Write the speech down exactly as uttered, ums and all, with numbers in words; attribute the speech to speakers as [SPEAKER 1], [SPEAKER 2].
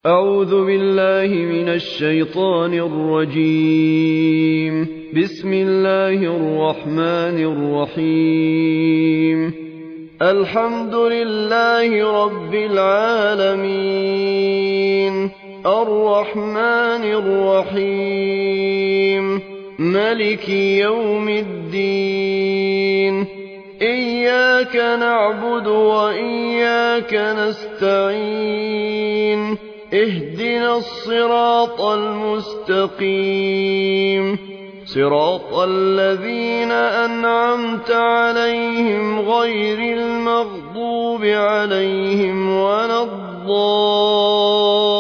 [SPEAKER 1] أعوذ بالله من الشيطان الرجيم. بسم الله الرحمن الرحيم. الحمد لله رب العالمين، الرحمن الرحيم، ملك يوم الدين. إياك نعبد وإياك نستعين، اهدنا الصراط المستقيم، صراط الذين أنعمت عليهم غير المغضوب عليهم ولا الضالين.